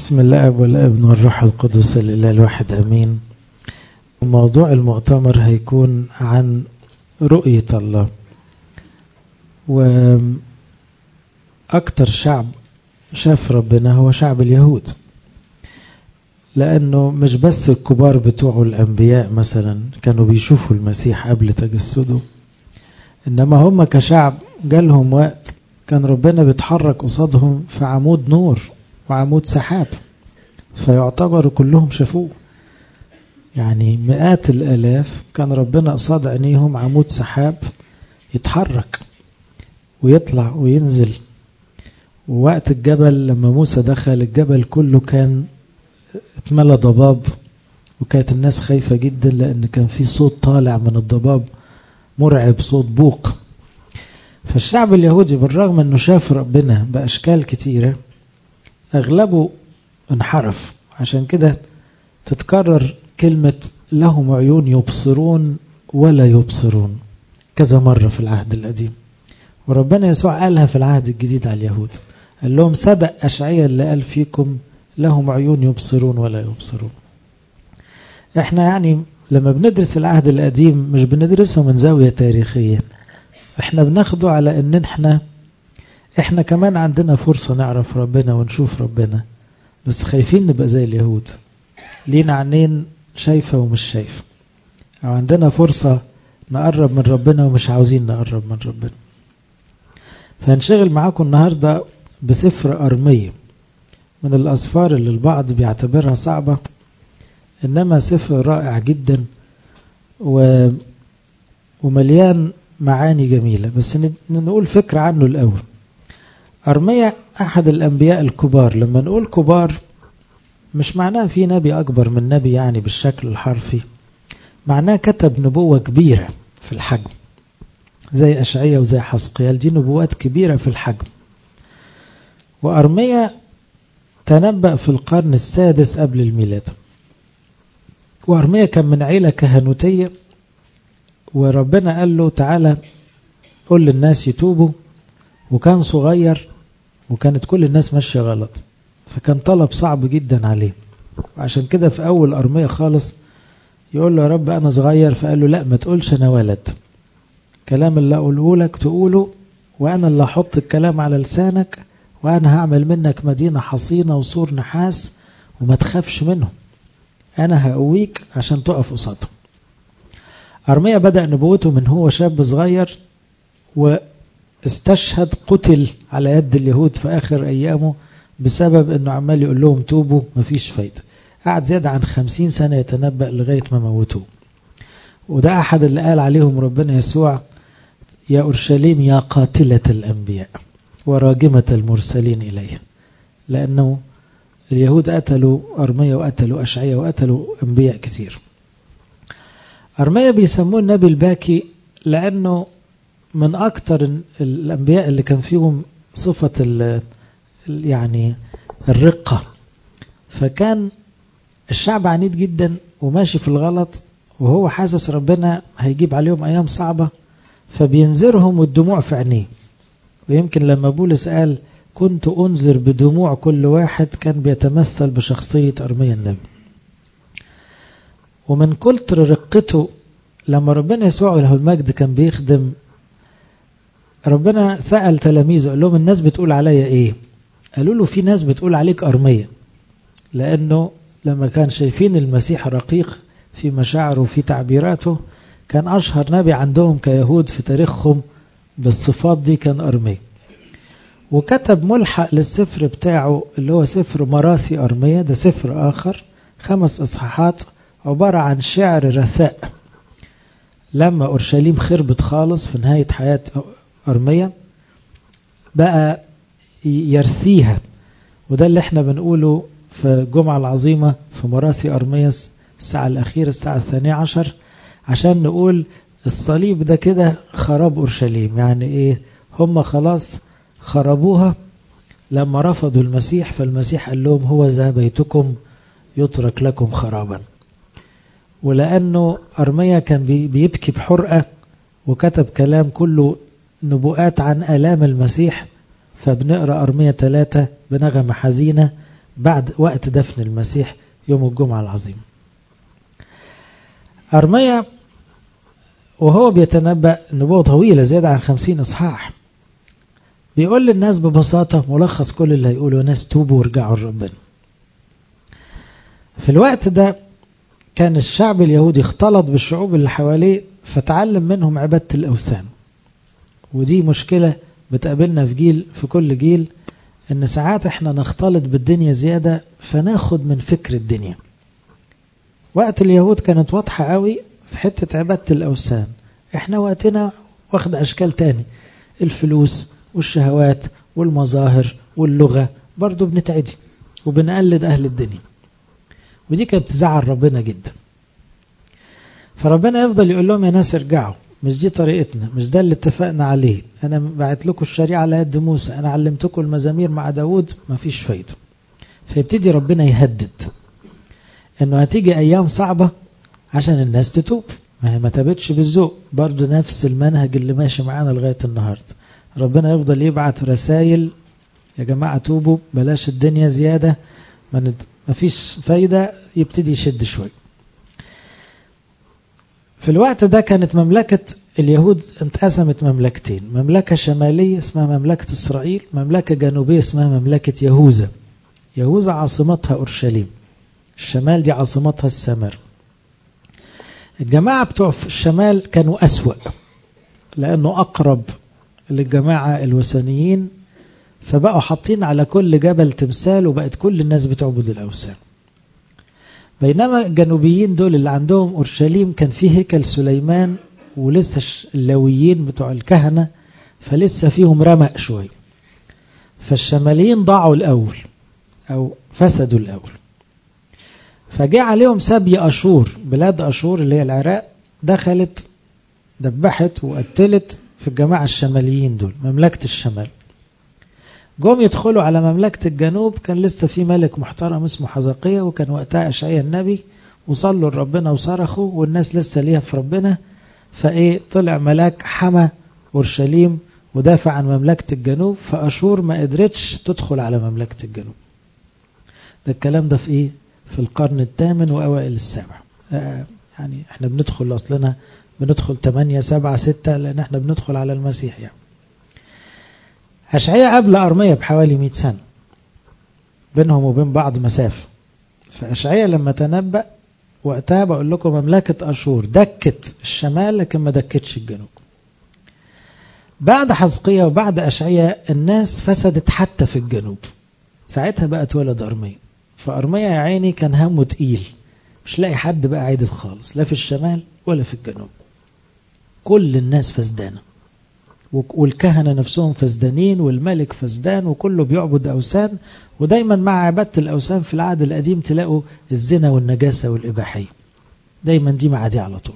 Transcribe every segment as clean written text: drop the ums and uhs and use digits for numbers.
بسم الله والابن والروح القدس الإله الواحد أمين. موضوع المؤتمر هيكون عن رؤية الله، وأكتر شعب شاف ربنا هو شعب اليهود، لأنه مش بس الكبار بتوعه الأنبياء مثلا كانوا بيشوفوا المسيح قبل تجسده، إنما هم كشعب جالهم وقت كان ربنا بيتحرك قصادهم في عمود نور وعمود سحاب، فيعتبروا كلهم شافوه. يعني مئات الآلاف كان ربنا قصاد عينيهم عمود سحاب يتحرك ويطلع وينزل. ووقت الجبل لما موسى دخل الجبل كله كان اتملى ضباب، وكانت الناس خايفة جدا لأن كان في صوت طالع من الضباب مرعب، صوت بوق. فالشعب اليهودي بالرغم أنه شاف ربنا بأشكال كتيرة أغلبه انحرف. عشان كده تتكرر كلمة لهم عيون يبصرون ولا يبصرون كذا مرة في العهد القديم، وربنا يسوع قالها في العهد الجديد على اليهود، قال لهم صدق أشعياء اللي قال فيكم لهم عيون يبصرون ولا يبصرون. احنا يعني لما بندرس العهد القديم مش بندرسه من زاوية تاريخية، احنا بناخده على ان احنا كمان عندنا فرصة نعرف ربنا ونشوف ربنا، بس خايفين نبقى زي اليهود لينا عينين شايفة ومش شايفة، او عندنا فرصة نقرب من ربنا ومش عاوزين نقرب من ربنا. فهنشغل معاكم النهاردة بسفر أرمية، من الأسفار اللي البعض بيعتبرها صعبة، إنما سفر رائع جدا ومليان معاني جميلة. بس نقول فكرة عنه الأول. أرمية أحد الأنبياء الكبار. لما نقول كبار مش معناه في نبي أكبر من نبي يعني بالشكل الحرفي، معناه كتب نبوة كبيرة في الحجم زي أشعياء وزي حزقيال، دي نبوات كبيرة في الحجم. وأرمية تنبأ في القرن السادس قبل الميلاد، وأرمية كان من عيلة كهنوتية، وربنا قال له تعالى قل للناس يتوبوا، وكان صغير وكانت كل الناس ماشية غلط، فكان طلب صعب جدا عليه. وعشان كده في أول أرمية خالص يقول له يا رب أنا صغير، فقال له لا ما تقولش أنا ولد، كلام اللي أقوله لك تقوله، وأنا اللي أحط الكلام على لسانك، وأنا هعمل منك مدينة حصينة وسور نحاس وما تخافش منهم، أنا هقويك عشان تقف قصادهم. أرمية بدأ نبوته من هو شاب صغير، واستشهد قتل على يد اليهود في آخر أيامه بسبب أنه عمال يقول لهم توبوا مفيش فايدة. قعد زيادة عن 50 سنة يتنبأ لغاية ما موتوه. وده أحد اللي قال عليهم ربنا يسوع يا أورشليم يا قاتلة الأنبياء وراجمة المرسلين إليه، لأنه اليهود قتلوا أرمية وقتلوا أشعياء وقتلوا أنبياء كثير. أرمية بيسموه النبي الباكي لأنه من أكتر الأنبياء اللي كان فيهم صفة يعني الرقة. فكان الشعب عنيد جدا وماشي في الغلط، وهو حاسس ربنا هيجيب عليهم أيام صعبة، فبينذرهم والدموع في عينيه. ويمكن لما بولس قال كنت أنذر بدموع كل واحد، كان بيتمثل بشخصية أرميا النبي. ومن كتر رقته لما ربنا يسوع له المجد كان بيخدم، ربنا سأل تلاميذه قال لهم الناس بتقول عليا ايه؟ قالوا له في ناس بتقول عليك أرمية، لأنه لما كان شايفين المسيح رقيق في مشاعره وفي تعبيراته، كان أشهر نبي عندهم كيهود في تاريخهم بالصفات دي كان أرمية. وكتب ملحق للسفر بتاعه اللي هو سفر مراثي أرمية، ده سفر آخر 5 إصحاحات عبارة عن شعر رثاء. لما أورشليم خربت خالص في نهاية حياة أرمية بقى يرثيها، وده اللي احنا بنقوله في الجمعة العظيمة في مراثي أرمية الساعة الأخيرة الساعة 12، عشان نقول الصليب ده كده خراب أورشليم. يعني ايه؟ هم خلاص خربوها لما رفضوا المسيح، فالمسيح قال لهم هو ذا بيتكم يترك لكم خرابا. ولأنه أرمية كان بيبكي بحرقة وكتب كلام كله نبوءات عن آلام المسيح، فبنقرأ أرمية 3 بنغمة حزينة بعد وقت دفن المسيح يوم الجمعة العظيم. أرميا وهو بيتنبأ نبوة طويلة زيادة عن 50 إصحاح، بيقول للناس ببساطة ملخص كل اللي هيقوله: ناس توبوا وارجعوا لربنا. في الوقت ده كان الشعب اليهودي اختلط بالشعوب اللي حواليه، فتعلم منهم عبادة الأوثان. ودي مشكلة بتقابلنا في كل جيل، ان ساعات احنا نختلط بالدنيا زيادة فناخد من فكر الدنيا. وقت اليهود كانت واضحة قوي في حتة عبادة الأوثان. احنا وقتنا واخد أشكال تاني، الفلوس والشهوات والمظاهر واللغة، برضو بنتعدي وبنقلد أهل الدنيا، ودي كانت تزعل ربنا جدا. فربنا يفضل يقول لهم: يا ناس ارجعوا، مش دي طريقتنا، مش ده اللي اتفقنا عليه، أنا بعت لكم الشريعة على يد موسى، أنا علمتكم المزامير مع داود، ما فيش فايدة. فيبتدي ربنا يهدد أنه هتيجي أيام صعبة عشان الناس تتوب. ما تابتش بالذوق، برضو نفس المنهج اللي ماشي معانا لغاية النهاردة. ربنا يفضل يبعت رسائل: يا جماعة توبوا، بلاش الدنيا زيادة، ما فيش فايدة. يبتدي يشد شوي. في الوقت ده كانت مملكة اليهود انتقسمت مملكتين: مملكة شمالية اسمها مملكة إسرائيل، مملكة جنوبية اسمها مملكة يهوذا. يهوذا عاصمتها أورشليم، الشمال دي عاصمتها السامرة. الجماعة بتوع في الشمال كانوا أسوأ لأنه أقرب للجماعة الوثنيين، فبقوا حاطين على كل جبل تمثال، وبقت كل الناس بتعبد الأوثان. بينما الجنوبيين دول اللي عندهم أورشليم كان فيه هيكل سليمان، ولسه اللاويين بتوع الكهنة فلسه فيهم رمق شوي. فالشماليين ضاعوا الأول أو فسدوا الأول، فجاء عليهم سبي أشور. بلاد أشور اللي هي العراق دخلت دبحت وقتلت في الجماعة الشماليين دول، مملكة الشمال. جم يدخلوا على مملكة الجنوب، كان لسه في ملك محترم اسمه حزقية، وكان وقتها أشعياء النبي، وصلوا لربنا وصرخوا، والناس لسه ليها في ربنا. طلع ملاك حمى أورشليم ودافع عن مملكة الجنوب، فأشور ما قدرتش تدخل على مملكة الجنوب. ده الكلام ده في في القرن الثامن وأوائل السابع. يعني احنا بندخل أصلنا بندخل 8 7 6 لأن احنا بندخل على المسيح. يعني أشعياء قبل أرميا بحوالي 100 سنة، بينهم وبين بعض مسافة. فأشعياء لما تنبأ وقتها بقول لكم مملكة أشور دكت الشمال لكن ما دكتش الجنوب. بعد حزقية وبعد أشعياء الناس فسدت حتى في الجنوب. ساعتها بقى اتولد أرميا. فأرميا يا عيني كان همه تقيل، مش لاقي حد بقى عادل خالص، لا في الشمال ولا في الجنوب. كل الناس فسدانة، والكهنة نفسهم فسدانين، والملك فسدان، وكله بيعبد أوثان. ودايما مع عبادة الأوثان في العهد القديم تلاقوا الزنا والنجاسة والإباحية، دايما دي مع دي على طول.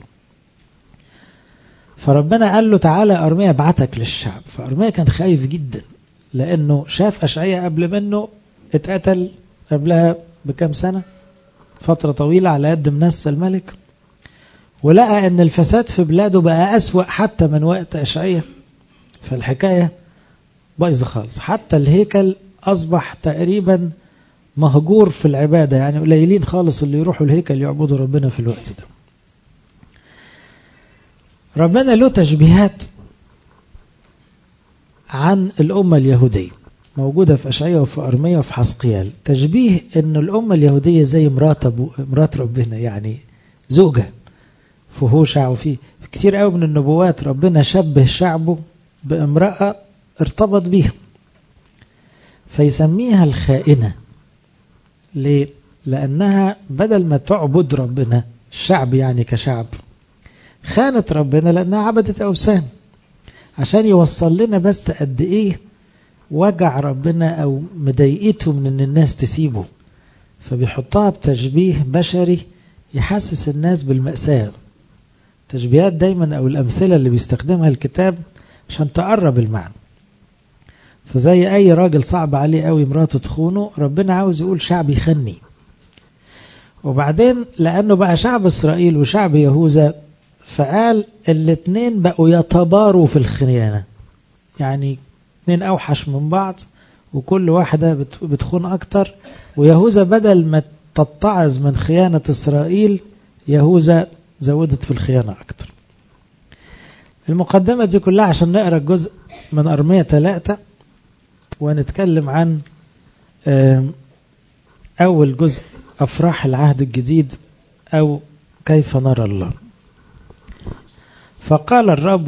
فربنا قال له: تعالى أرميا ابعتك للشعب. فأرميا كان خايف جدا لأنه شاف أشعياء قبل منه اتقتل قبلها بكم سنة، فترة طويلة على يد منسى الملك، ولقى أن الفساد في بلاده بقى أسوأ حتى من وقت أشعياء. فالحكاية بايظة خالص، حتى الهيكل أصبح تقريبا مهجور في العبادة، يعني قليلين خالص اللي يروحوا الهيكل يعبدوا ربنا في الوقت ده. ربنا له تشبيهات عن الأمة اليهودية موجودة في أشعياء وفي أرميا وفي حزقيال. تشبيه أن الأمة اليهودية زي مرات ربنا، يعني زوجة في هوشع. وفي كتير قوي من النبوات ربنا شبه شعبه بامرأة ارتبط بيها، فيسميها الخائنة. ليه؟ لأنها بدل ما تعبد ربنا، الشعب يعني كشعب خانت ربنا لأنها عبدت أوثان، عشان يوصل لنا بس قد إيه وجع ربنا أو مضايقته من أن الناس تسيبه. فبيحطها بتشبيه بشري يحسس الناس بالمأساة. تشبيهات دايما أو الأمثلة اللي بيستخدمها الكتاب عشان تقرب المعنى. فزي أي راجل صعب عليه قوي مراته تخونه، ربنا عاوز يقول شعب يخني. وبعدين لأنه بقى شعب إسرائيل وشعب يهوذا، فقال الاتنين بقوا يتباروا في الخيانة، يعني اتنين أوحش من بعض وكل واحدة بتخون أكتر. ويهوذا بدل ما تتعظ من خيانة إسرائيل، يهوذا زودت في الخيانة أكتر. المقدمة دي كلها عشان نقرأ الجزء من أرمية 3 ونتكلم عن أول جزء، أفراح العهد الجديد أو كيف نرى الله. فقال الرب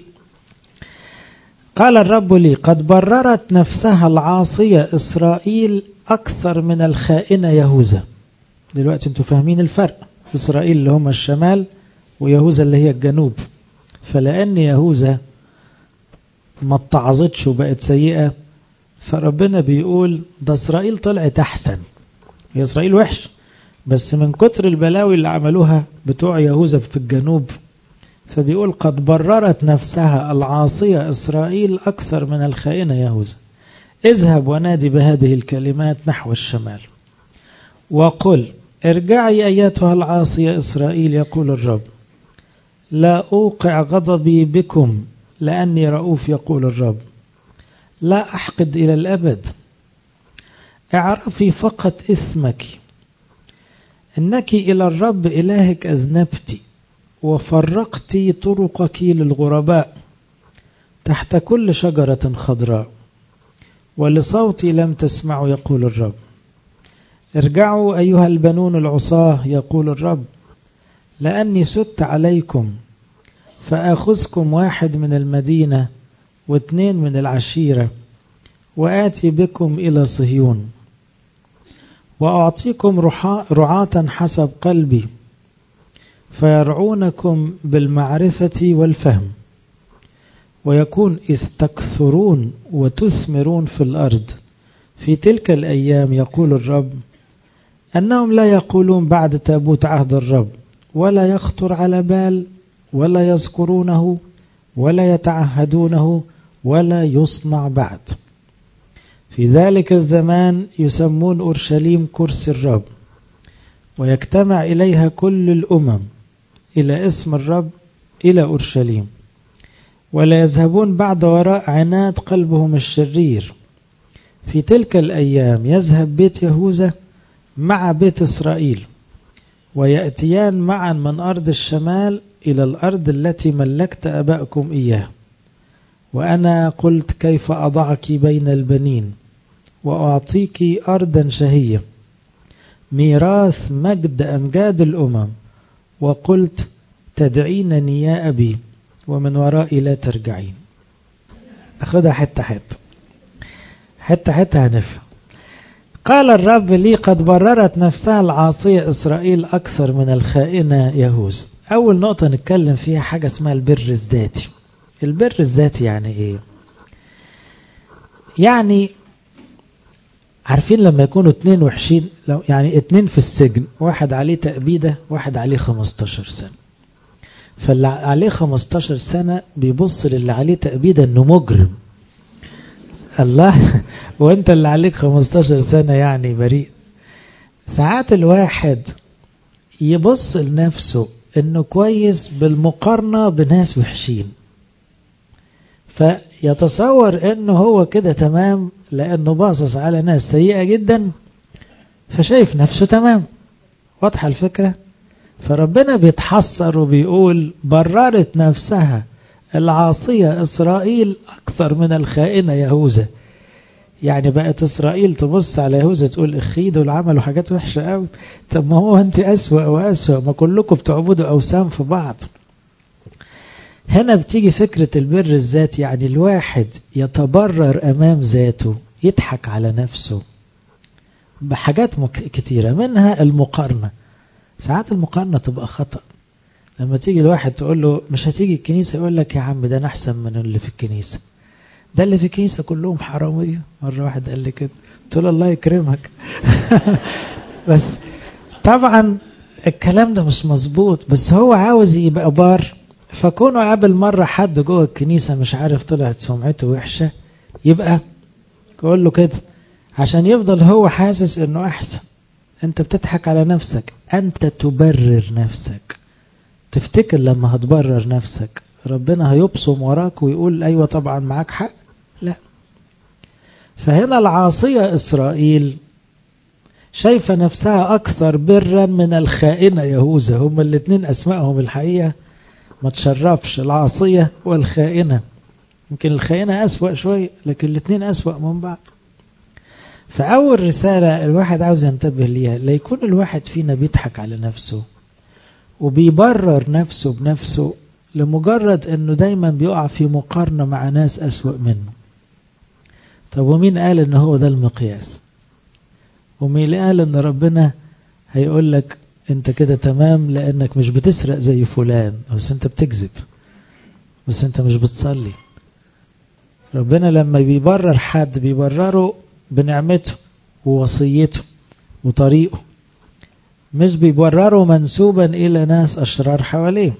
لي قد بررت نفسها العاصية إسرائيل أكثر من الخائنة يهوذا. دلوقتي انتوا فاهمين الفرق، إسرائيل اللي هم الشمال ويهوذا اللي هي الجنوب. فلأن يهوذا ما اتعظتش وبقت سيئة، فربنا بيقول ده إسرائيل طلعت أحسن. هي إسرائيل وحش، بس من كتر البلاوي اللي عملوها بتوع يهوذا في الجنوب، فبيقول قد بررت نفسها العاصية إسرائيل أكثر من الخائنة يهوذا. اذهب ونادي بهذه الكلمات نحو الشمال وقل ارجعي أيتها العاصية إسرائيل، يقول الرب لا أوقع غضبي بكم لأني رؤوف، يقول الرب لا أحقد إلى الأبد. اعرفي فقط اسمك إنك إلى الرب إلهك أذنبت وفرقت طرقك للغرباء تحت كل شجرة خضراء ولصوتي لم تسمعوا، يقول الرب. ارجعوا أيها البنون العصاة، يقول الرب، لأني سدت عليكم فأخذكم 1 من المدينة و2 من العشيرة وآتي بكم إلى صهيون وأعطيكم رعاة حسب قلبي فيرعونكم بالمعرفة والفهم، ويكون استكثرون وتثمرون في الأرض في تلك الأيام، يقول الرب، أنهم لا يقولون بعد تابوت عهد الرب، ولا يخطر على بال، ولا يذكرونه، ولا يتعهدونه، ولا يصنع بعد. في ذلك الزمان يسمون أورشليم كرسي الرب، ويجتمع إليها كل الأمم إلى اسم الرب إلى أورشليم، ولا يذهبون بعد وراء عناد قلبهم الشرير. في تلك الأيام يذهب بيت يهوذا مع بيت إسرائيل ويأتيان معا من أرض الشمال إلى الأرض التي ملكت أبائكم إياه. وأنا قلت كيف أضعك بين البنين وأعطيك أرضا شهية ميراث مجد أمجاد الأمم، وقلت تدعينني يا أبي ومن ورائي لا ترجعين. أخذها حتة حتة حتة حتة هنفهم. قال الرب لي قد بررت نفسها العاصية إسرائيل أكثر من الخائنة يهوذا. أول نقطة نتكلم فيها حاجة اسمها البر الذاتي. البر الذاتي يعني إيه؟ يعني عارفين لما يكونوا 2 وحشين، يعني 2 في السجن، واحد عليه تأبيدة واحد عليه 15 سنة، فاللي عليه 15 سنة بيبص للي عليه تأبيدة انه مجرم، الله، وانت اللي عليك 15 سنة يعني بريء. ساعات الواحد يبص لنفسه انه كويس بالمقارنة بناس وحشين، فيتصور انه هو كده تمام لانه باصص على ناس سيئة جدا فشايف نفسه تمام. واضحة الفكرة؟ فربنا بيتحسر وبيقول بررت نفسها العاصية إسرائيل أكثر من الخائنة يهوذا. يعني بقت إسرائيل تبص على يهوذا تقول اخي دول عملوا حاجات وحشة قوي، طب ما هو أنت أسوأ وأسوأ، ما كلكم بتعبدوا أوثان في بعض. هنا بتيجي فكرة البر الذات، يعني الواحد يتبرر أمام ذاته، يضحك على نفسه بحاجات كتيرة، منها المقارنة. ساعات المقارنة تبقى خطأ. لما تيجي الواحد تقول له مش هتيجي الكنيسة، يقول لك يا عم ده أنا أحسن من اللي في الكنيسة، ده اللي في الكنيسة كلهم حرامية. مرة واحد قال لي كده، قلت له الله يكرمك. بس طبعا الكلام ده مش مظبوط، بس هو عاوز يبقى بار، فكونه قابل مرة حد جوه الكنيسة مش عارف طلعت سمعته وحشة، يبقى يقول له كده عشان يفضل هو حاسس انه احسن. انت بتضحك على نفسك، انت تبرر نفسك. تفتكر لما هتبرر نفسك ربنا هيبصم وراك ويقول ايوه طبعا معاك حق؟ لا. فهنا العاصية إسرائيل شايفة نفسها أكثر برا من الخائنة يهوذا. هما الاثنين أسمائهم الحقيقة ما تشرفش، العاصية والخائنة. يمكن الخائنة أسوأ شوي، لكن الاثنين أسوأ من بعض. فأول رسالة الواحد عاوز ينتبه ليها، لا يكون الواحد فينا بيضحك على نفسه وبيبرر نفسه بنفسه لمجرد أنه دايما بيقع في مقارنة مع ناس أسوأ منه. طب ومين قال أنه هو ده المقياس؟ ومين قال أن ربنا هيقول لك أنت كده تمام لأنك مش بتسرق زي فلان، بس أنت بتكذب، بس أنت مش بتصلي. ربنا لما بيبرر حد بيبرره بنعمته ووصيته وطريقه، مش بيبرره منسوبا إلى ناس أشرار حواليه.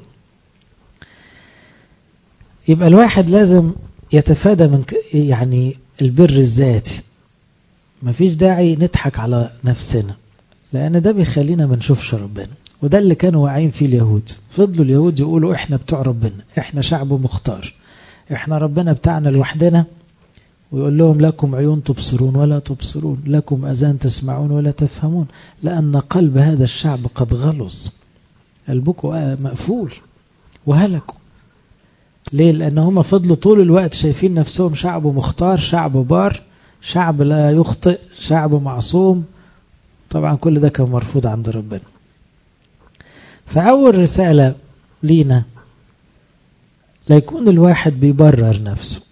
يبقى الواحد لازم يتفادى من يعني البر الذاتي. مفيش داعي نضحك على نفسنا، لأن ده بيخلينا ما نشوفش ربنا. وده اللي كانوا واعين فيه اليهود. فضلوا اليهود يقولوا إحنا بتوع ربنا، إحنا شعب مختار، إحنا ربنا بتاعنا لوحدنا. ويقول لهم لكم عيون تبصرون ولا تبصرون، لكم أذان تسمعون ولا تفهمون، لأن قلب هذا الشعب قد غلظ. قلبكم مقفول وهلكوا. ليه؟ لأن هم فضلوا طول الوقت شايفين نفسهم شعب مختار، شعب بار، شعب لا يخطئ، شعب معصوم. طبعا كل ده كان مرفوض عند ربنا. فأول رسالة لينا، لا يكون الواحد بيبرر نفسه،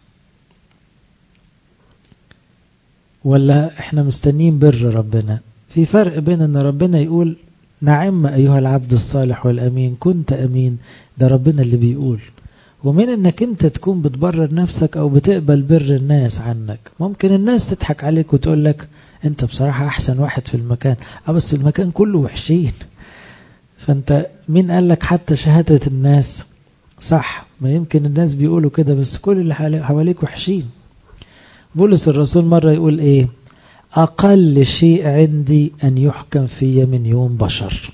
ولا احنا مستنين بر ربنا. في فرق بين ان ربنا يقول نعم أيها العبد الصالح والأمين كنت أمين، ده ربنا اللي بيقول، ومن انك انت تكون بتبرر نفسك او بتقبل بر الناس عنك. ممكن الناس تضحك عليك وتقول لك انت بصراحة احسن واحد في المكان، بس المكان كله وحشين. فانت مين قال لك حتى شهادة الناس صح؟ ما يمكن الناس بيقولوا كده، بس كل اللي حواليك وحشين. بولس الرسول مرة يقول ايه؟ اقل شيء عندي ان يحكم في من يوم بشر.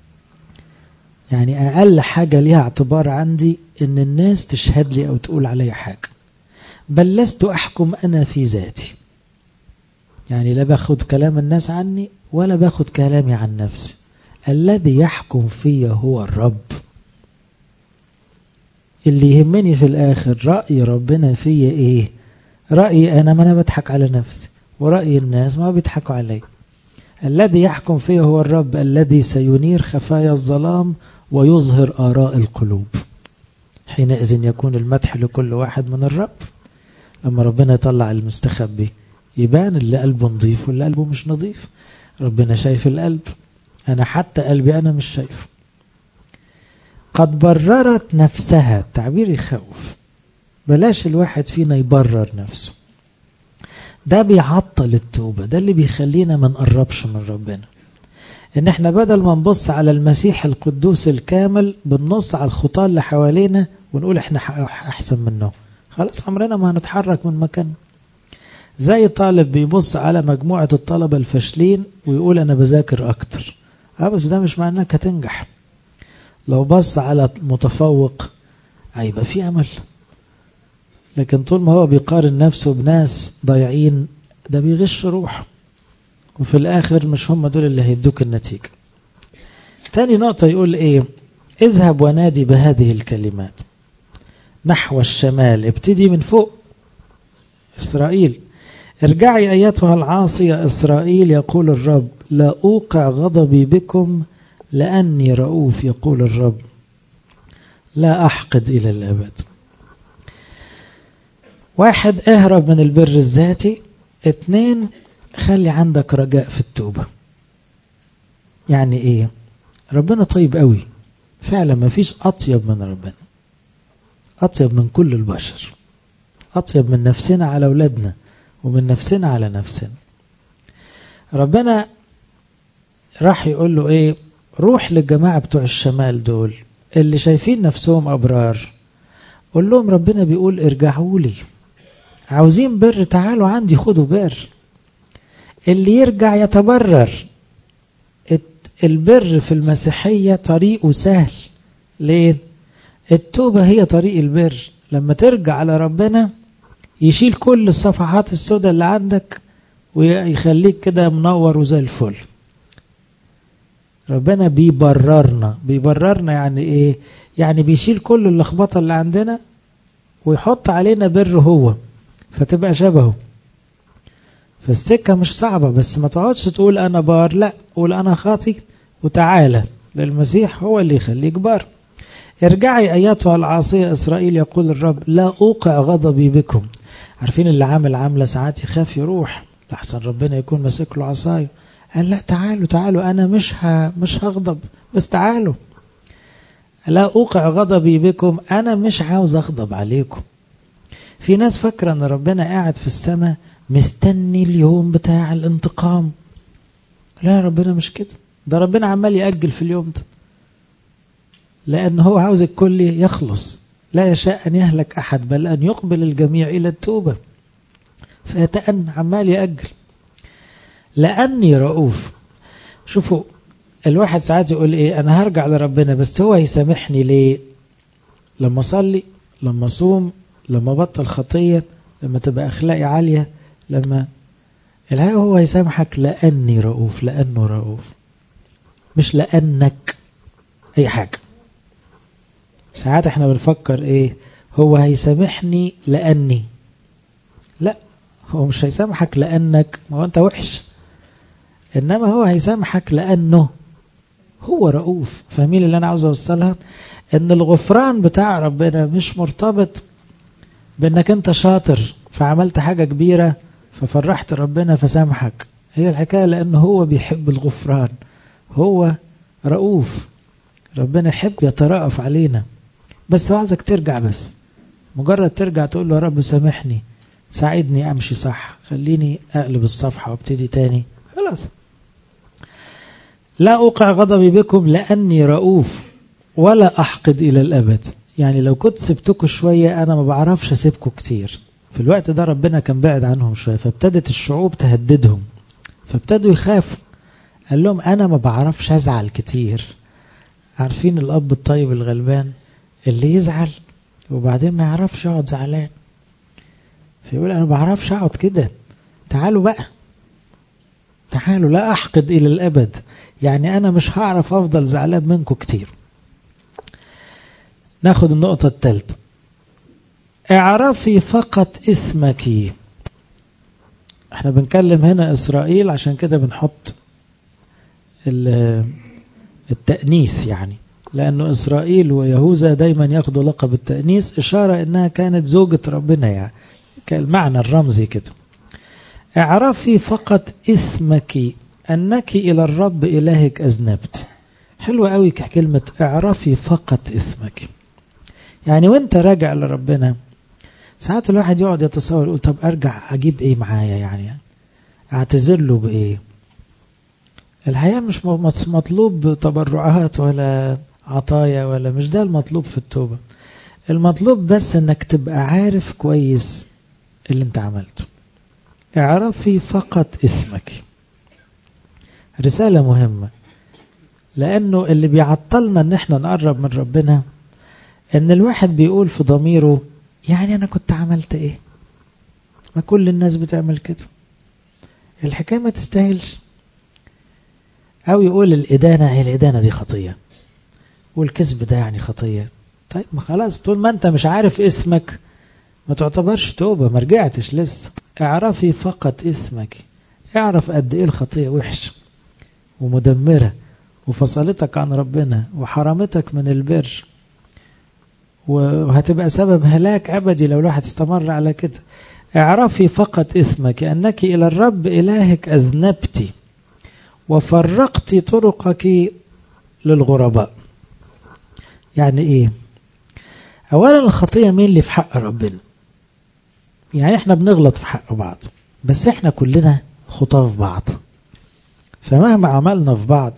يعني أقل حاجة ليها اعتبار عندي إن الناس تشهد لي أو تقول علي حاجة، بل لست أحكم أنا في ذاتي. يعني لا باخد كلام الناس عني ولا باخد كلامي عن نفسي. الذي يحكم فيه هو الرب. اللي يهمني في الآخر رأي ربنا فيه إيه؟ رأيي أنا ما أنا بضحك على نفسي، ورأي الناس ما بيضحكوا علي. الذي يحكم فيه هو الرب الذي سينير خفايا الظلام ويظهر آراء القلوب. حينئذ يكون المدح لكل واحد من الرب. لما ربنا يطلع المستخبي يبان اللي قلبه نظيف واللي قلبه مش نظيف. ربنا شايف القلب، أنا حتى قلبي أنا مش شايفه. قد بررت نفسها، تعبير يخوف. بلاش الواحد فينا يبرر نفسه، ده بيعطل التوبة، ده اللي بيخلينا ما نقربش من ربنا. ان احنا بدل ما نبص على المسيح القدوس الكامل بنبص على الخطاة اللي حوالينا ونقول احنا احسن منه. خلاص عمرنا ما هنتحرك من مكان. زي طالب بيبص على مجموعة الطلبة الفاشلين ويقول انا بذاكر اكتر، بس ده مش معناه انك هتنجح. لو بص على متفوق هيبقى في امل، لكن طول ما هو بيقارن نفسه بناس ضايعين ده بيغش روحه، وفي الآخر مش هم دول اللي هيدوك النتيجة. تاني نقطة يقول ايه؟ اذهب ونادي بهذه الكلمات نحو الشمال. ابتدي من فوق إسرائيل. ارجعي أيتها العاصية إسرائيل يقول الرب لا أوقع غضبي بكم لأني رؤوف يقول الرب لا أحقد إلى الأبد. واحد، اهرب من البر الذاتي. 2، خلي عندك رجاء في التوبة. يعني ايه؟ ربنا طيب قوي فعلا، ما فيش أطيب من ربنا، أطيب من كل البشر، أطيب من نفسنا على أولادنا ومن نفسنا على نفسنا. ربنا راح يقول له ايه؟ روح للجماعة بتوع الشمال دول اللي شايفين نفسهم أبرار، قول لهم ربنا بيقول ارجعوا لي، عاوزين بر تعالوا عندي خدوا بر. اللي يرجع يتبرر. البر في المسيحية طريقه سهل. ليه؟ التوبة هي طريق البر. لما ترجع على ربنا يشيل كل الصفحات السوداء اللي عندك ويخليك كده منور وزي الفل. ربنا بيبررنا يعني ايه؟ يعني بيشيل كل اللخبطة اللي عندنا ويحط علينا بر هو، فتبقى شبهه. فالسكة مش صعبة، بس ما تقعدش تقول أنا بار، لا، قول أنا خاطي وتعالى للمسيح هو اللي يخليك بار. ارجعي أياتها العاصية إسرائيل يقول الرب لا أوقع غضبي بكم. عارفين اللي عاملة ساعات يخاف يروح لحسن ربنا يكون ماسك له عصايه. قال لا، تعالوا أنا مش هغضب، بس تعالوا. لا أوقع غضبي بكم، أنا مش عاوز أغضب عليكم. في ناس فاكرة أن ربنا قاعد في السماء مستني اليوم بتاع الانتقام. لا، ربنا مش كده. ده ربنا عمال يأجل في اليوم ده، لأن هو عاوز الكل يخلص. لا يشاء أن يهلك أحد بل أن يقبل الجميع إلى التوبة. فيتأن عمال يأجل لأني رؤوف. شوفوا، الواحد ساعات يقول إيه، أنا هرجع لربنا بس هو يسامحني ليه؟ لما أصلي، لما أصوم، لما بطل خطية، لما تبقى أخلاقي عالية، لما الحقيقة هو يسامحك لأني رؤوف، لأنه رؤوف، مش لأنك أي حاجة. ساعات احنا بنفكر ايه، هو هيسامحني لأني. لا، هو مش هيسامحك لأنك، ما هو انت وحش، انما هو هيسامحك لأنه هو رؤوف. فاهمين اللي انا عاوز اوصلها؟ ان الغفران بتاع ربنا مش مرتبط بانك انت شاطر فعملت حاجة كبيرة ففرحت ربنا فسامحك. هي الحكاية لأنه هو بيحب الغفران، هو رؤوف، ربنا يحب يترأف علينا. بس هو عاوزك ترجع، بس مجرد ترجع تقول له يا رب سامحني، ساعدني أمشي صح، خليني أقلب الصفحة وابتدي تاني، خلاص. لا أوقع غضبي بكم لأني رؤوف ولا أحقد إلى الأبد. يعني لو كنت سبتكم شوية أنا ما بعرفش أسيبكم كتير. في الوقت ده ربنا كان بعد عنهم شوية، فابتدت الشعوب تهددهم، فابتدوا يخافوا. قال لهم أنا ما بعرفش أزعل كتير. عارفين الأب الطيب الغلبان اللي يزعل وبعدين ما يعرفش يقعد زعلان، فيقول أنا ما بعرفش أقعد كده، تعالوا بقى، تعالوا لا أحقد إلى الأبد. يعني أنا مش هعرف أفضل زعلان منكم كتير. ناخد النقطة الثالثة، اعرفي فقط اسمك. احنا بنكلم هنا إسرائيل، عشان كده بنحط التأنيث، يعني لأنه إسرائيل ويهوذا دايما ياخدوا لقب التأنيث، إشارة إنها كانت زوجة ربنا، يعني كالمعنى الرمزي كده. اعرفي فقط اسمك أنك إلى الرب إلهك أذنبت. حلوة قوي كلمة اعرفي فقط اسمك. يعني وانت راجع لربنا، ساعات الواحد يقعد يتصور يقول طب أرجع أجيب إيه معايا، يعني أعتذر له بإيه؟ الحقيقة مش مطلوب تبرعات ولا عطايا، ولا مش ده المطلوب في التوبة. المطلوب بس انك تبقى عارف كويس اللي انت عملته. اعرفي فقط اسمك. رسالة مهمة، لانه اللي بيعطلنا ان احنا نقرب من ربنا ان الواحد بيقول في ضميره يعني انا كنت عملت ايه، ما كل الناس بتعمل كده، الحكاية ما تستاهلش. او يقول الإدانة دي خطية، والكذب ده يعني خطية. طيب ما خلاص، طول ما انت مش عارف اسمك ما تعتبرش توبة، ما رجعتش لسه. اعرفي فقط اسمك. اعرف قد ايه الخطية وحش ومدمرة وفصلتك عن ربنا وحرمتك من البر، وهتبقى سبب هلاك أبدي لو الواحد استمر على كده. اعرفي فقط اسمك أنك إلى الرب إلهك أذنبت وفرقت طرقك للغرباء. يعني إيه؟ أولا الخطية مين اللي في حق ربنا؟ يعني إحنا بنغلط في حق بعض، بس إحنا كلنا خطاة في بعض، فمهما عملنا في بعض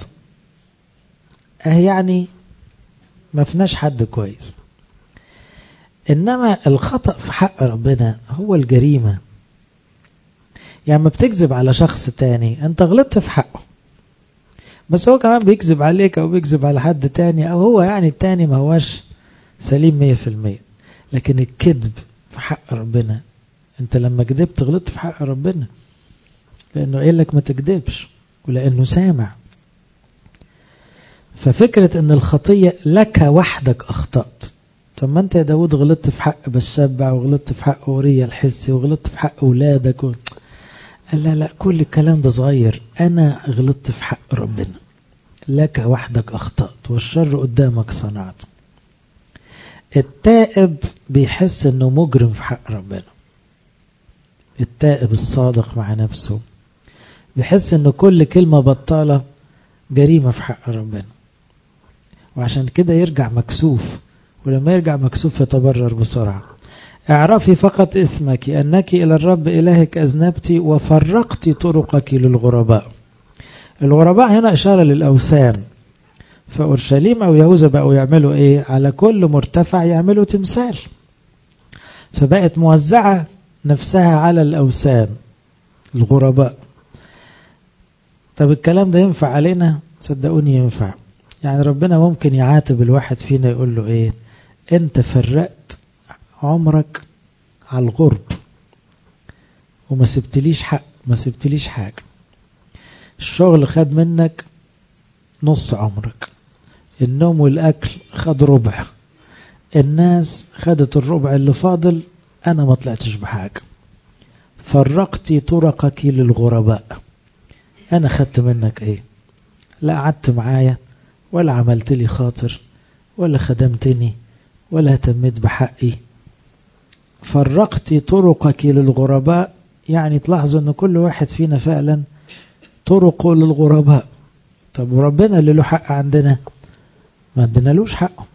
يعني ما فيناش حد كويس. إنما الخطأ في حق ربنا هو الجريمة. يعني ما بتكذب على شخص تاني أنت غلطت في حقه، بس هو كمان بيكذب عليك أو بيكذب على حد تاني، أو هو يعني التاني ما هوش سليم 100%. لكن الكذب في حق ربنا انت لما كذبت غلطت في حق ربنا، لأنه قال لك ما تكذبش ولأنه سامع. ففكرة ان الخطية لك وحدك أخطأت. طب ما انت يا داود غلطت في حق بشبع، وغلطت في حق أوريا الحسي، وغلطت في حق أولادك قال لا كل الكلام ده صغير، أنا غلطت في حق ربنا. لك وحدك أخطأت والشر قدامك صنعت. التائب بيحس انه مجرم في حق ربنا. التائب الصادق مع نفسه بيحس انه كل كلمة بطالة جريمة في حق ربنا، وعشان كده يرجع مكسوف، ولما يرجع مكسوف يتبرر بسرعة. اعرفي فقط اسمك أنك إلى الرب إلهك أذنبت وفرقت طرقك للغرباء. الغرباء هنا إشارة للأوثان. فأورشليم أو يهوذا بقوا يعملوا إيه؟ على كل مرتفع يعملوا تمثال، فبقت موزعة نفسها على الأوثان الغرباء. طب الكلام ده ينفع علينا؟ صدقوني ينفع. يعني ربنا ممكن يعاتب الواحد فينا يقول له إيه؟ أنت فرقت عمرك على الغرب وما سبتليش حق، ما سبتليش حاجة. الشغل خد منك نص عمرك، النوم والأكل خد ربع، الناس خدت الربع اللي فاضل، أنا ما طلعتش بحاجة. فرقتي طرقك للغرباء. أنا خدت منك إيه؟ لا قعدت معايا، ولا عملت لي خاطر، ولا خدمتني، ولا اهتميت بحقي. فرقتي طرقك للغرباء، يعني تلاحظوا أن كل واحد فينا فعلا طرقه للغرباء. طب وربنا اللي له حق عندنا ما عندنا لوش حقه.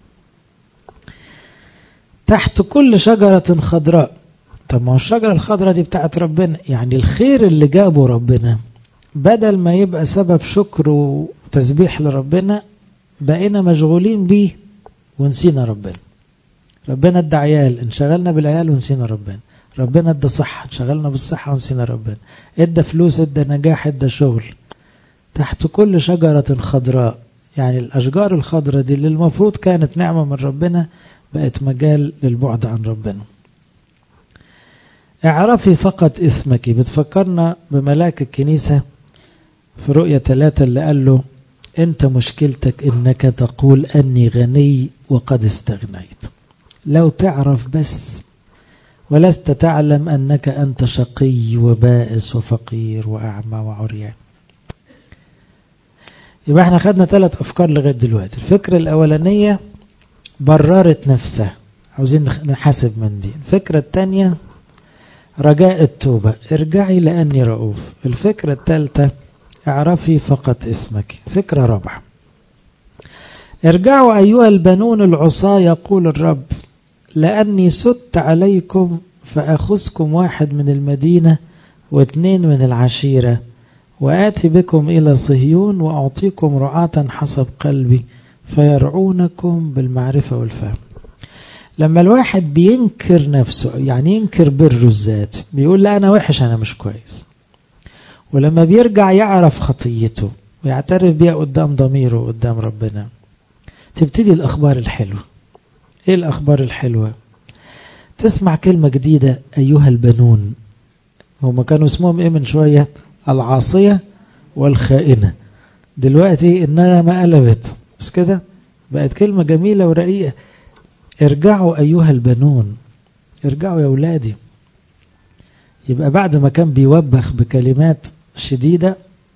تحت كل شجرة خضراء. طب ما الشجرة الخضراء دي بتاعت ربنا، يعني الخير اللي جابه ربنا بدل ما يبقى سبب شكر وتسبيح لربنا بقينا مشغولين بيه ونسينا ربنا. ربنا ادى عيال، انشغلنا بالعيال ونسينا ربنا. ربنا ادى صحة، انشغلنا بالصحة ونسينا ربنا. ادى فلوس، ادى نجاح، ادى شغل. تحت كل شجرة خضراء، يعني الأشجار الخضراء دي اللي المفروض كانت نعمة من ربنا بقت مجال للبعد عن ربنا. اعرفي فقط اسمك. بتفكرنا بملاك الكنيسة في رؤية 3 اللي قال له انت مشكلتك انك تقول اني غني وقد استغنيت. لو تعرف بس ولست تعلم انك انت شقي وبائس وفقير واعمى وعريان. يبقى احنا خدنا 3 أفكار لغاية دلوقتي. الفكرة الأولانية بررت نفسها، عاوزين نحاسب من دي. الفكرة الثانية رجاء التوبة، ارجعي لأني رؤوف. الفكرة الثالثة اعرفي فقط اسمك. فكرة رابعة ارجعوا أيها البنون العصاة يقول الرب، لأني سدت عليكم فأخذكم 1 من المدينة و2 من العشيرة، وآتي بكم إلى صهيون وأعطيكم رعاة حسب قلبي فيرعونكم بالمعرفة والفهم. لما الواحد بينكر نفسه، يعني ينكر بره الذات، بيقول لا أنا وحش، أنا مش كويس. ولما بيرجع يعرف خطيته ويعترف بيها قدام ضميره وقدام ربنا، تبتدي الأخبار الحلوة. إيه الأخبار الحلوة؟ تسمع كلمة جديدة، أيها البنون. هم كانوا اسمهم إيه من شوية؟ العاصية والخائنة. دلوقتي إنها ما قلبت، مش كده؟ بقت كلمة جميلة ورقيقة. ارجعوا أيها البنون، ارجعوا يا أولادي. يبقى بعد ما كان بيوبخ بكلمات شديدة،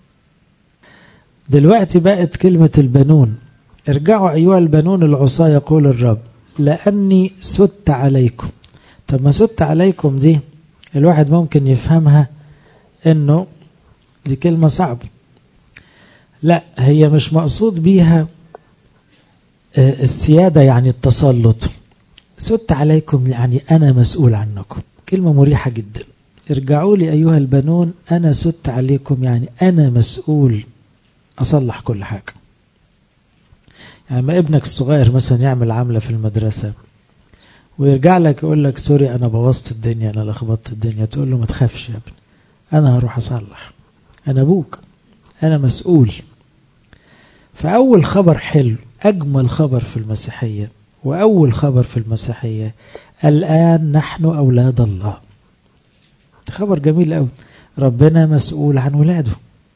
دلوقتي بقت كلمة البنون. ارجعوا أيها البنون العصاة يقول الرب، لأني سدت عليكم. طب ما سدت عليكم دي الواحد ممكن يفهمها إنه دي كلمة صعبة. لا، هي مش مقصود بيها السيادة يعني التسلط. سدت عليكم يعني أنا مسؤول عنكم. كلمة مريحة جدا. ارجعوا لي أيها البنون، أنا سدت عليكم يعني أنا مسؤول أصلح كل حاجة. يعني ما ابنك الصغير مثلا يعمل عملة في المدرسة ويرجع لك يقول لك سوري أنا بوظت الدنيا، أنا لخبطت الدنيا، تقول له ما تخافش يا ابني، أنا هروح أصلح، أنا أبوك، أنا مسؤول. فأول خبر حلو، أجمل خبر في المسيحية وأول خبر في المسيحية، الآن نحن أولاد الله. خبر جميل قوي. ربنا مسؤول عن ولاده،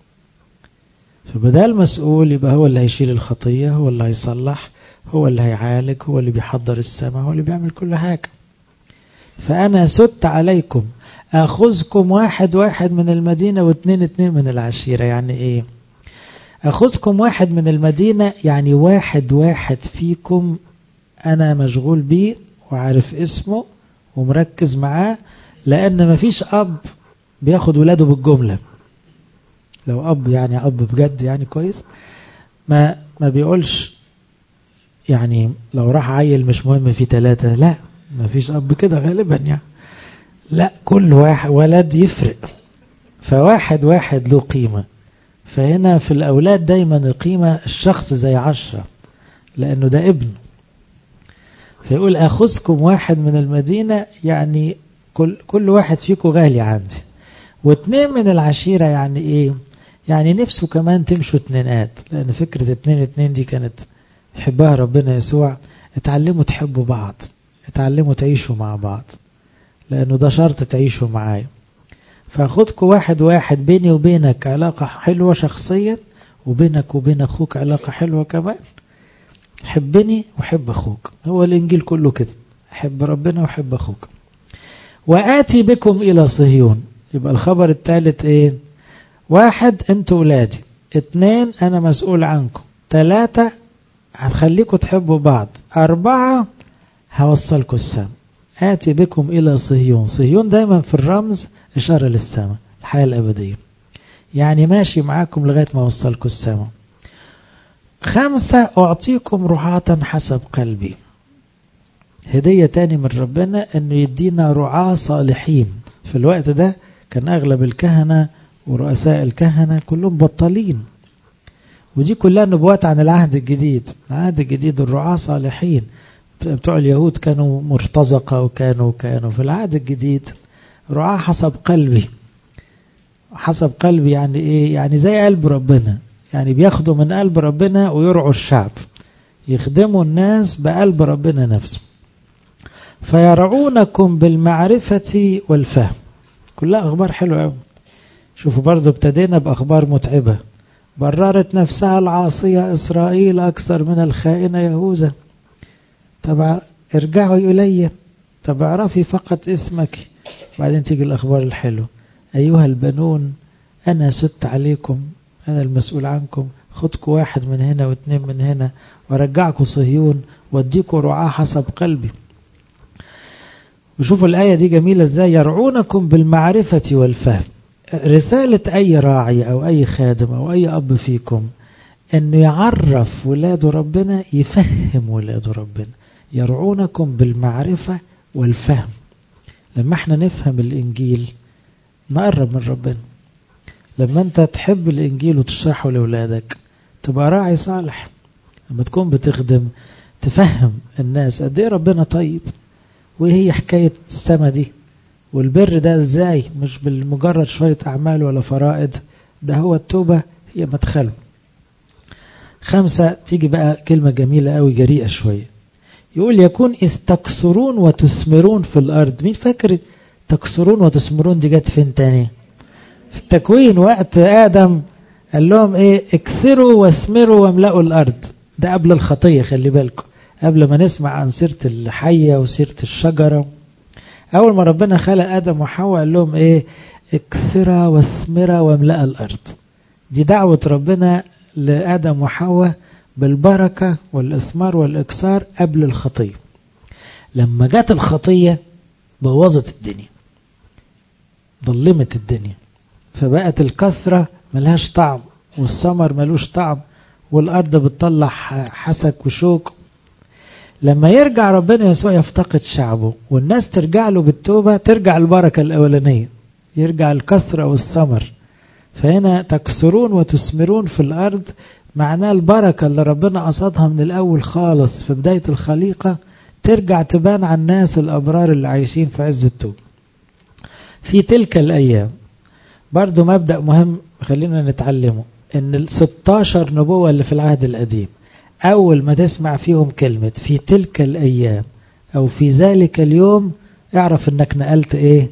فبدال مسؤول يبقى هو اللي هيشيل الخطية، هو اللي هيصلح، هو اللي هيعالج، هو اللي بيحضر السماء، هو اللي بيعمل كل حاجة. فأنا سدت عليكم أخذكم واحد واحد من المدينة واثنين اثنين من العشيرة. يعني إيه أخذكم واحد من المدينة؟ يعني واحد واحد فيكم أنا مشغول بيه وعارف اسمه ومركز معاه، لأن مفيش أب بياخد ولاده بالجملة. لو أب يعني أب بجد يعني كويس ما بيقولش يعني لو راح عيل مش مهم في 3، لا مفيش أب كده غالبا يعني، لا كل واحد ولد يفرق، فواحد واحد له قيمة. فهنا في الأولاد دايما القيمة الشخص زي 10 لأنه ده ابن. فيقول أخذكم واحد من المدينة يعني كل واحد فيكم غالي عندي، واثنين من العشيرة. يعني إيه؟ يعني نفسه كمان تمشوا اتنينات، لأن فكرة 2 دي كانت يحبها ربنا يسوع. اتعلموا تحبوا بعض، اتعلموا تعيشوا مع بعض، لأنه ده شرط تعيشوا معايا. فأخذكم واحد واحد، بيني وبينك علاقة حلوة شخصيا، وبينك وبين أخوك علاقة حلوة كمان. حبني وحب أخوك، هو الإنجيل كله كده، حب ربنا وحب أخوك. وآتي بكم إلى صهيون. يبقى الخبر الثالث إيه؟ 1 أنتوا ولادي، 2 أنا مسؤول عنكم، 3 هتخليكم تحبوا بعض، 4 هوصلكم السماء. آتي بكم إلى صهيون. صهيون دايما في الرمز إشارة للسماء، الحياة الأبدية، يعني ماشي معاكم لغاية ما وصلكم السماء. 5 أعطيكم رعاة حسب قلبي. هدية تاني من ربنا أنه يدينا رعاة صالحين. في الوقت ده كان أغلب الكهنة ورؤساء الكهنة كلهم بطالين، ودي كلها نبوات عن العهد الجديد. العهد الجديد الرعاة صالحين. بتوع اليهود كانوا مرتزقة وكانوا في العهد الجديد رعاة حسب قلبي. حسب قلبي يعني إيه؟ يعني زي قلب ربنا، يعني بياخدوا من قلب ربنا ويرعوا الشعب، يخدموا الناس بقلب ربنا نفسه. فيرعونكم بالمعرفة والفهم. كلها أخبار حلوة أوي. شوفوا برضو ابتدينا بأخبار متعبة. بررت نفسها العاصية إسرائيل أكثر من الخائنة يهوذا. طب ارجعوا إلي، طب اعرفي فقط اسمك. بعدين تيجي الأخبار الحلوة. أيها البنون أنا سدت عليكم، أنا المسؤول عنكم، خدكم 1 من هنا و2 من هنا، ورجعكم صهيون واديكم رعاة حسب قلبي. وشوفوا الآية دي جميلة ازاي. يرعونكم بالمعرفة والفهم. رسالة أي راعي أو أي خادم أو أي أب فيكم أنه يعرف ولاده ربنا، يفهم ولاده ربنا. يرعونكم بالمعرفة والفهم. لما احنا نفهم الإنجيل نقرب من ربنا. لما انت تحب الإنجيل وتشرحه لأولادك تبقى راعي صالح. لما تكون بتخدم تفهم الناس قد ايه ربنا طيب، وهي حكاية السما دي والبر ده ازاي، مش بالمجرد شوية أعمال ولا فرائض، ده هو التوبة هي مدخله. 5 تيجي بقى كلمة جميلة قوي جريئة شوية. يقول يكون استكثرون وتثمرون في الأرض. مين فاكر تكثرون وتثمرون دي جت فين تاني؟ في التكوين، وقت آدم قال لهم ايه؟ اكثروا واثمروا واملأوا الأرض. ده قبل الخطية، خلي بالكم، قبل ما نسمع عن سيرة الحية وسيرة الشجرة. أول ما ربنا خلق آدم وحواء قال لهم ايه؟ اكثرا واثمرا واملأ الأرض. دي دعوة ربنا لآدم وحواء بالبركة والإثمار والإكثار قبل الخطية. لما جت الخطية بوظت الدنيا، ظلمت الدنيا، فبقت الكثرة ملهاش طعم والثمر ملوش طعم والأرض بتطلع حسك وشوك. لما يرجع ربنا يسوع يفتقد شعبه والناس ترجع له بالتوبة، ترجع البركة الأولانية، يرجع الكثرة والثمر. فهنا تكثرون وتثمرون في الأرض معناه البركة اللي ربنا قصدها من الأول خالص في بداية الخليقة ترجع تبان على الناس الأبرار اللي عايشين في عز التوبة. في تلك الأيام برضو مبدأ مهم خلينا نتعلمه، ان 16 نبوة اللي في العهد القديم أول ما تسمع فيهم كلمة في تلك الأيام أو في ذلك اليوم اعرف انك نقلت ايه؟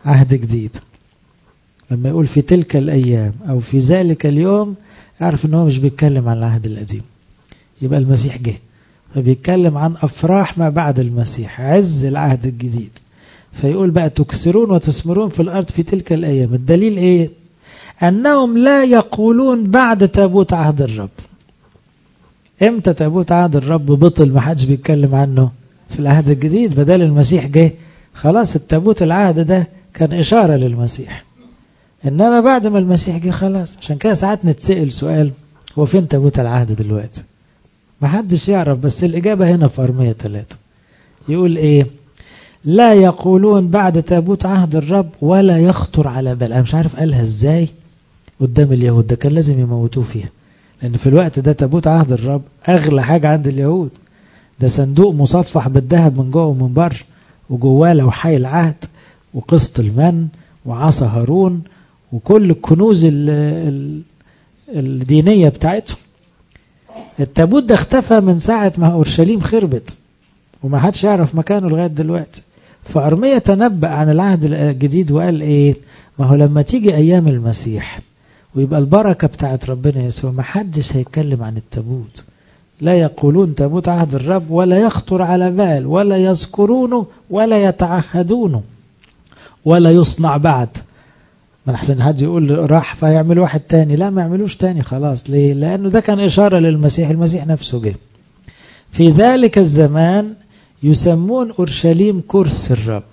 عهد جديد. لما يقول في تلك الأيام أو في ذلك اليوم اعرف أنه مش بيتكلم عن العهد القديم، يبقى المسيح جه، فبيتكلم عن أفراح ما بعد المسيح، عز العهد الجديد. فيقول بقى تكسرون وتثمرون في الأرض في تلك الأيام. الدليل إيه؟ أنهم لا يقولون بعد تابوت عهد الرب. إمتى تابوت عهد الرب بطل ما حدش بيتكلم عنه؟ في العهد الجديد، بدل المسيح جه خلاص التابوت العهد ده كان إشارة للمسيح، إنما بعد ما المسيح جه خلاص. عشان كده ساعات نتسأل سؤال، هو فين تابوت العهد دلوقتي؟ ما حدش يعرف، بس الإجابة هنا في أرمية 3 يقول إيه؟ لا يقولون بعد تابوت عهد الرب ولا يخطر على بال. أنا مش عارف قالها إزاي قدام اليهود، ده كان لازم يموتوه فيها، لأن في الوقت ده تابوت عهد الرب أغلى حاجة عند اليهود، ده صندوق مصفح بالذهب من جوه ومن بره، وجواه لوحي العهد وقسط المن وعصا هارون وكل الكنوز الدينية بتاعتهم. التابوت ده اختفى من ساعة ما أورشليم خربت وما حدش يعرف مكانه لغاية دلوقتي. فأرمية تنبأ عن العهد الجديد وقال إيه؟ ما هو لما تيجي أيام المسيح ويبقى البركة بتاعت ربنا يسوع ما حدش هيتكلم عن التابوت. لا يقولون تابوت عهد الرب ولا يخطر على بال ولا يذكرونه ولا يتعهدونه ولا يصنع بعد. ما أحسن حد يقول راح فيعمل واحد تاني، لا ما يعملوش تاني خلاص. ليه؟ لأنه ده كان إشارة للمسيح، المسيح نفسه جه. في ذلك الزمان يسمون أورشليم كرسي الرب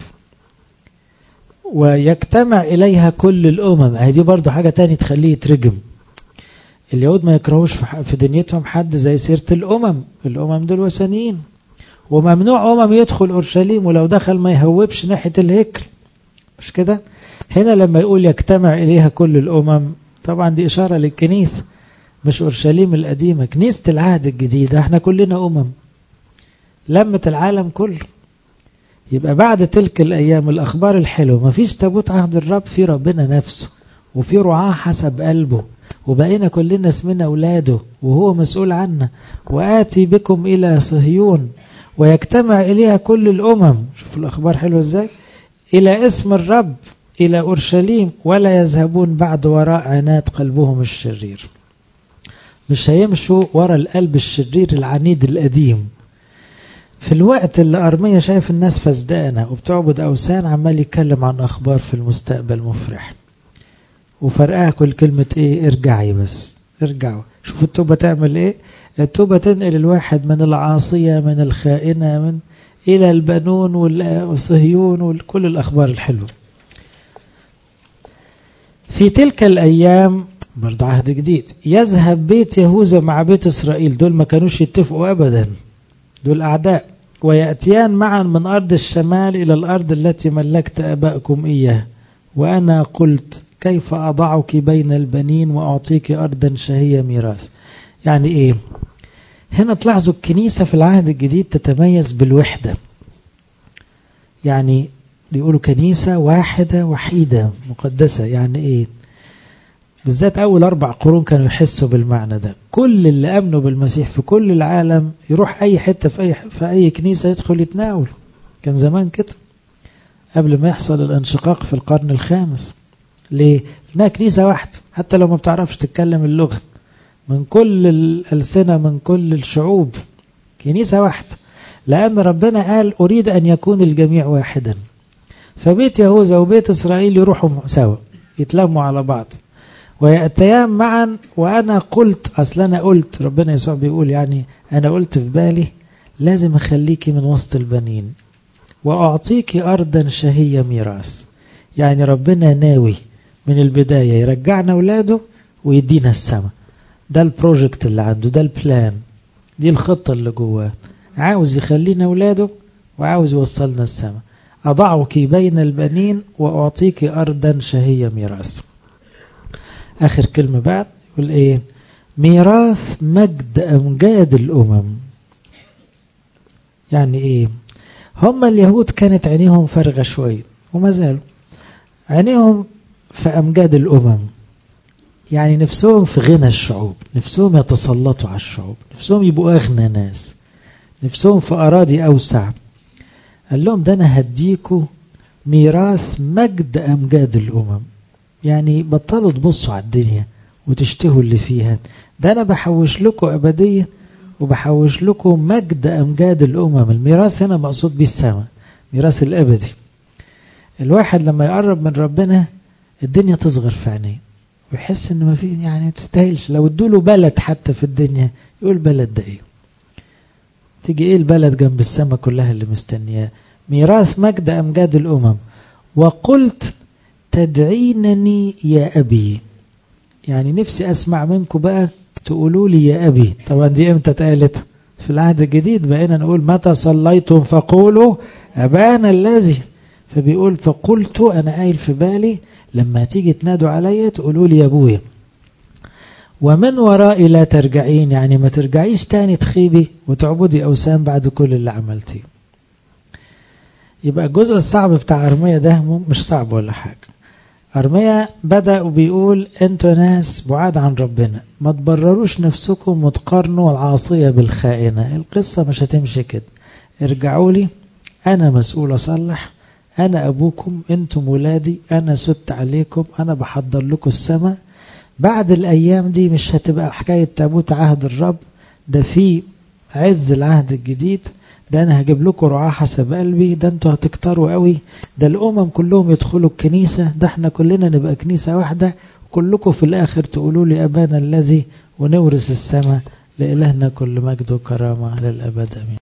ويجتمع إليها كل الأمم. هذه برضو حاجة تاني تخليه يترجم. اليهود ما يكرهوش في دنيتهم حد زي سيرة الأمم دول وثنيين، وممنوع يدخل أورشليم، ولو دخل ما يهوبش ناحية الهيكل، مش كده؟ هنا لما يقول يجتمع إليها كل الأمم، طبعا دي إشارة للكنيسة، مش أورشليم القديمة، كنيسة العهد الجديد. احنا كلنا لمة العالم كله. يبقى بعد تلك الأيام الأخبار الحلوة، ما فيش تابوت عهد الرب، في ربنا نفسه وفي رعاه حسب قلبه، وبقينا كلنا اسمنا أولاده وهو مسؤول عنا. وآتي بكم إلى صهيون ويجتمع إليها كل الأمم. شوف الأخبار حلوة إزاي، إلى اسم الرب إلى أورشليم ولا يذهبون بعد وراء عناد قلبهم الشرير. مش هيمشوا وراء القلب الشرير العنيد القديم. في الوقت اللي أرمية شايف الناس فزدانة وبتعبد أوثان، عمال يتكلم عن أخبار في المستقبل مفرح. وفرقها كل كلمة إيه؟ ارجعي بس، ارجعوا. شوفوا التوبة تعمل إيه؟ التوبة تنقل الواحد من العاصية، من الخائنة، إلى البنون والصهيون وكل الأخبار الحلوة. في تلك الأيام برضه عهد جديد، يذهب بيت يهوذا مع بيت إسرائيل، دول ما كانوش يتفقوا أبدا، دول أعداء، ويأتيان معا من أرض الشمال إلى الأرض التي ملكت آبائكم إياها، وأنا قلت كيف أضعك بين البنين وأعطيك أرضا شهية ميراث. يعني إيه؟ هنا تلاحظوا الكنيسة في العهد الجديد تتميز بالوحدة، يعني بيقولوا كنيسة واحدة وحيدة مقدسة. يعني إيه؟ بالذات أول 4 قرون كانوا يحسوا بالمعنى ده. كل اللي أمنوا بالمسيح في كل العالم يروح أي حتة في أي كنيسة يدخل يتناول. كان زمان كده قبل ما يحصل الانشقاق في القرن الخامس. ليه؟ لأنها كنيسة واحدة، حتى لو ما بتعرفش تتكلم اللغة، من كل الألسنة من كل الشعوب، كنيسة واحدة، لأن ربنا قال أريد أن يكون الجميع واحدا. فبيت يهوذا وبيت إسرائيل يروحوا سوا، يتلموا على بعض ويأتيان معا. وأنا قلت، أصل أنا قلت، ربنا يسوع بيقول يعني أنا قلت في بالي لازم أخليكي من وسط البنين وأعطيك أرضا شهية ميراث. يعني ربنا ناوي من البداية يرجعنا أولاده ويدينا السماء. ده البروجكت اللي عنده، ده البلان، دي الخطة اللي جواه. عاوز يخلينا أولاده وعاوز يوصلنا السماء. أضعك بين البنين وأعطيك أرضا شهية ميراث. آخر كلمة بعد يقول إيه؟ ميراث مجد أمجاد الأمم. يعني إيه؟ هم اليهود كانت عينيهم فارغة شوية وما زالوا عينيهم في أمجاد الأمم، يعني نفسهم في غنى الشعوب، نفسهم يتسلطوا على الشعوب، نفسهم يبقوا أغنى ناس، نفسهم في أراضي أوسع. قال لهم ده أنا هديكوا ميراث مجد أمجاد الأمم. يعني بطلوا تبصوا على الدنيا وتشتهوا اللي فيها، ده أنا بحوش لكم أبدية وبحوش لكم مجد أمجاد الأمم. الميراث هنا مقصود به السماء، ميراث الأبدي. الواحد لما يقرب من ربنا الدنيا تصغر في عينيه ويحس إنه ما فيه، يعني ما تستاهلش. لو ادوله بلد حتى في الدنيا يقول بلد ده إيه؟ تيجي إيه البلد جنب السماء كلها اللي مستنياه؟ ميراث مجد أمجاد الأمم. وقلت تدعينني يا أبي، يعني نفسي أسمع منكم بقى تقولوا لي يا أبي. طبعا دي امتى اتقالت؟ في العهد الجديد بقينا نقول متى صليتم فقولوا أبانا الذي. فبيقول فقلت، أنا قايل في بالي لما تيجي تنادوا عليا تقولوا لي يا أبويا. ومن ورائي لا ترجعين، يعني ما ترجعيش تاني تخيبي وتعبدي أوثان بعد كل اللي عملتيه. يبقى الجزء الصعب بتاع أرميا ده مش صعب ولا حاجة. أرميا بدأ وبيقول انتوا ناس بعاد عن ربنا، ما تبرروش نفسكم وتقارنوا العاصية بالخائنة. القصة مش هتمشي كده. ارجعوا لي، أنا مسؤول أصلح، أنا أبوكم، أنتم ولادي، أنا سدت عليكم، أنا بحضر لكم السماء. بعد الأيام دي مش هتبقى حكاية تابوت عهد الرب، ده في عز العهد الجديد. ده أنا هجيب لكم رعاة حسب قلبي، ده أنتوا هتكتروا قوي، ده الأمم كلهم يدخلوا الكنيسة، ده احنا كلنا نبقى كنيسة واحدة، كلكم في الآخر تقولوا لي أبانا الذي، ونورث السماء. لإلهنا كل مجد وكرامة للأبد. أمين.